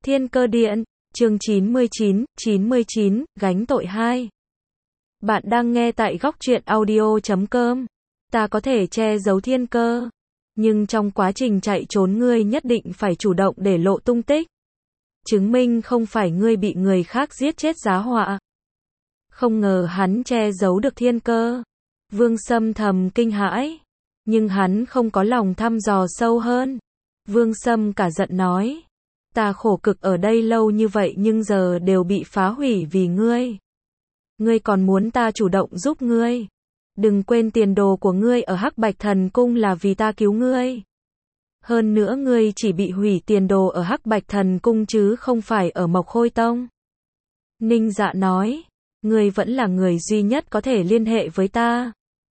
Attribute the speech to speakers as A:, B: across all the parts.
A: Thiên Cơ Điện, chương 99, gánh tội 2. Bạn đang nghe tại góc truyện audio.com. Ta có thể che giấu thiên cơ, nhưng trong quá trình chạy trốn ngươi nhất định phải chủ động để lộ tung tích. Chứng minh không phải ngươi bị người khác giết chết giá họa. Không ngờ hắn che giấu được thiên cơ. Vương Sâm thầm kinh hãi, nhưng hắn không có lòng thăm dò sâu hơn. Vương Sâm cả giận nói, ta khổ cực ở đây lâu như vậy nhưng giờ đều bị phá hủy vì ngươi. Ngươi còn muốn ta chủ động giúp ngươi. Đừng quên tiền đồ của ngươi ở Hắc Bạch Thần Cung là vì ta cứu ngươi. Hơn nữa ngươi chỉ bị hủy tiền đồ ở Hắc Bạch Thần Cung chứ không phải ở Mộc Khôi Tông. Ninh Dạ nói, ngươi vẫn là người duy nhất có thể liên hệ với ta.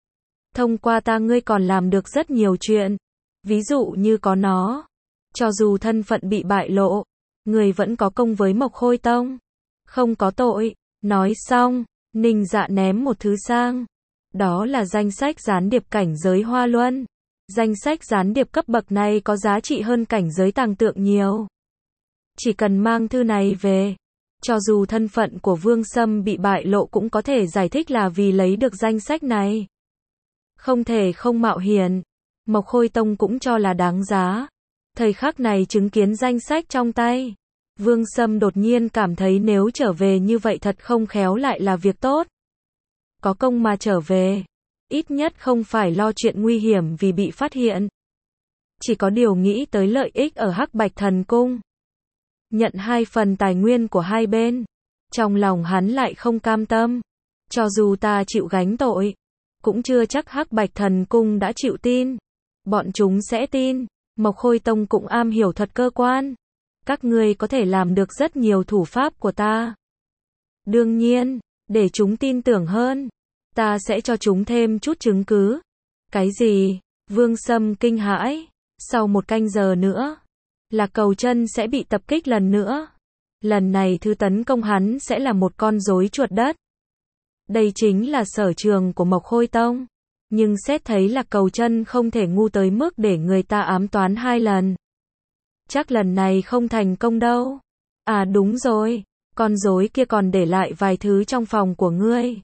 A: Thông qua ta ngươi còn làm được rất nhiều chuyện. Ví dụ như có nó, cho dù thân phận bị bại lộ, người vẫn có công với Mộc Khôi Tông. Không có tội. Nói xong, Ninh Dạ ném một thứ sang. Đó là danh sách gián điệp cảnh giới Hoa Luân. Danh sách gián điệp cấp bậc này có giá trị hơn cảnh giới tàng tượng nhiều. Chỉ cần mang thư này về, cho dù thân phận của Vương Sâm bị bại lộ cũng có thể giải thích là vì lấy được danh sách này. Không thể không mạo hiểm. Mộc Khôi Tông cũng cho là đáng giá. Thời khắc này chứng kiến danh sách trong tay, Vương Sâm đột nhiên cảm thấy nếu trở về như vậy thật không khéo lại là việc tốt. Có công mà trở về, ít nhất không phải lo chuyện nguy hiểm vì bị phát hiện. Chỉ có điều nghĩ tới lợi ích ở Hắc Bạch Thần Cung. Nhận 2 phần tài nguyên của hai bên, trong lòng hắn lại không cam tâm. Cho dù ta chịu gánh tội, cũng chưa chắc Hắc Bạch Thần Cung đã chịu tin. Bọn chúng sẽ tin. Mộc Khôi Tông cũng am hiểu thuật cơ quan. Các ngươi có thể làm được rất nhiều thủ pháp của ta. Đương nhiên, để chúng tin tưởng hơn, ta sẽ cho chúng thêm chút chứng cứ. Cái gì? Vương Sâm kinh hãi. Sau 1 canh giờ nữa, là Cầu Chân sẽ bị tập kích lần nữa. Lần này thứ tấn công hắn sẽ là một con rối chuột đất. Đây chính là sở trường của Mộc Khôi Tông. Nhưng xét thấy là Cầu Chân không thể ngu tới mức để người ta ám toán 2 lần. Chắc lần này không thành công đâu. À đúng rồi, con rối kia còn để lại vài thứ trong phòng của ngươi.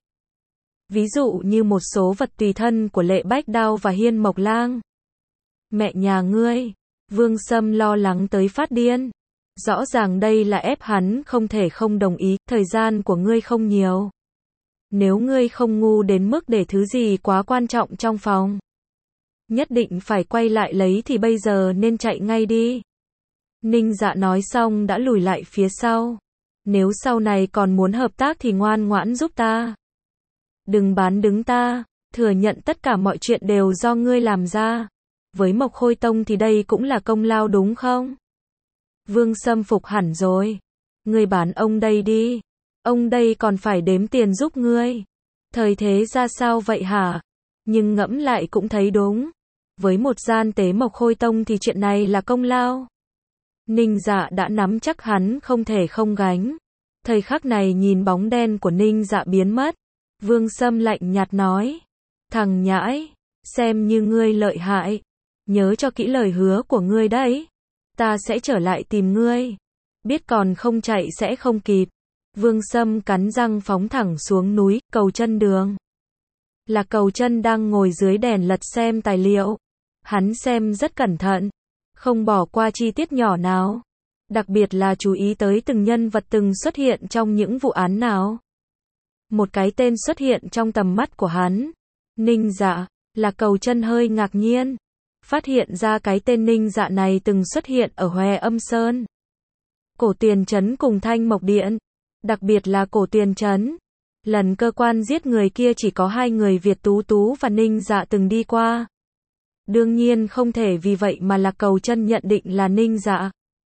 A: Ví dụ như một số vật tùy thân của Lệ Bách Đao và Hiên Mộc Lang. Mẹ nhà ngươi, Vương Sâm lo lắng tới phát điên. Rõ ràng đây là ép hắn không thể không đồng ý, thời gian của ngươi không nhiều. Nếu ngươi không ngu đến mức để thứ gì quá quan trọng trong phòng, nhất định phải quay lại lấy thì bây giờ nên chạy ngay đi. Ninh Dạ nói xong đã lùi lại phía sau. Nếu sau này còn muốn hợp tác thì ngoan ngoãn giúp ta. Đừng bán đứng ta, thừa nhận tất cả mọi chuyện đều do ngươi làm ra. Với Mộc Khôi Tông thì đây cũng là công lao đúng không? Vương Sâm phục hẳn rồi. Ngươi bán ông đây đi. Ông đây còn phải đếm tiền giúp ngươi. Thời thế ra sao vậy hả? Nhưng ngẫm lại cũng thấy đúng. Với một gian tế Mộc Khôi Tông thì chuyện này là công lao. Ninh Dạ đã nắm chắc hắn không thể không gánh. Thời khắc này nhìn bóng đen của Ninh Dạ biến mất. Vương Sâm lạnh nhạt nói. Thằng nhãi, xem như ngươi lợi hại. Nhớ cho kỹ lời hứa của ngươi đấy. Ta sẽ trở lại tìm ngươi. Biết còn không chạy sẽ không kịp. Vương Sâm cắn răng phóng thẳng xuống núi, Cầu Chân đường. Là Cầu Chân đang ngồi dưới đèn lật xem tài liệu. Hắn xem rất cẩn thận, không bỏ qua chi tiết nhỏ nào. Đặc biệt là chú ý tới từng nhân vật từng xuất hiện trong những vụ án nào. Một cái tên xuất hiện trong tầm mắt của hắn. Ninh Dạ. Là Cầu Chân hơi ngạc nhiên. Phát hiện ra cái tên Ninh Dạ này từng xuất hiện ở Hòe Âm Sơn, Cổ Tuyền Trấn cùng Thanh Mộc Điện. Đặc biệt là Cổ Tuyền Trấn. Lần cơ quan giết người kia chỉ có 2 người Việt Tú Tú và Ninh Dạ từng đi qua. Đương nhiên không thể vì vậy mà Lạc Cầu Chân nhận định là Ninh Dạ.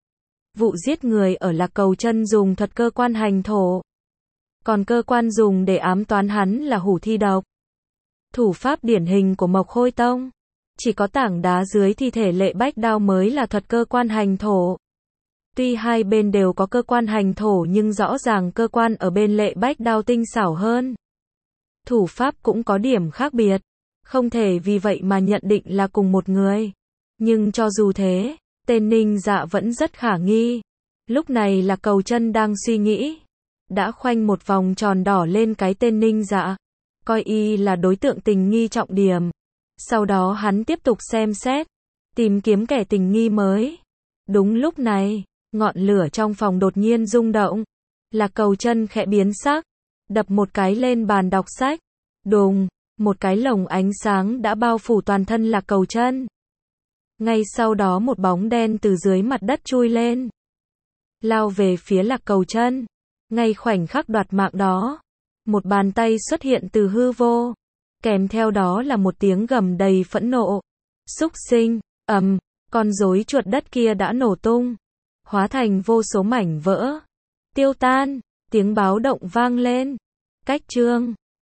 A: Vụ giết người ở Lạc Cầu Chân dùng thuật cơ quan hành thổ. Còn cơ quan dùng để ám toán hắn là hủ thi độc. Thủ pháp điển hình của Mộc Khôi Tông. Chỉ có tảng đá dưới thi thể Lệ Bách Đao mới là thuật cơ quan hành thổ. Tuy hai bên đều có cơ quan hành thổ nhưng rõ ràng cơ quan ở bên Lệ Bách Đao tinh xảo hơn. Thủ pháp cũng có điểm khác biệt. Không thể vì vậy mà nhận định là cùng một người. Nhưng cho dù thế, tên Ninh Dạ vẫn rất khả nghi. Lúc này Lạc Cầu Chân đang suy nghĩ, đã khoanh một vòng tròn đỏ lên cái tên Ninh Dạ, coi y là đối tượng tình nghi trọng điểm. Sau đó hắn tiếp tục xem xét, tìm kiếm kẻ tình nghi mới. Đúng lúc này, ngọn lửa trong phòng đột nhiên rung động. Lạc Cầu Chân khẽ biến sắc, đập một cái lên bàn đọc sách. Đùng, một cái lồng ánh sáng đã bao phủ toàn thân Lạc Cầu Chân. Ngay sau đó một bóng đen từ dưới mặt đất chui lên, lao về phía Lạc Cầu Chân. Ngay khoảnh khắc đoạt mạng đó, một bàn tay xuất hiện từ hư vô, kèm theo đó là một tiếng gầm đầy phẫn nộ. Súc sinh, con rối chuột đất kia đã nổ tung, hóa thành vô số mảnh vỡ, tiêu tan, tiếng báo động vang lên. Cách chương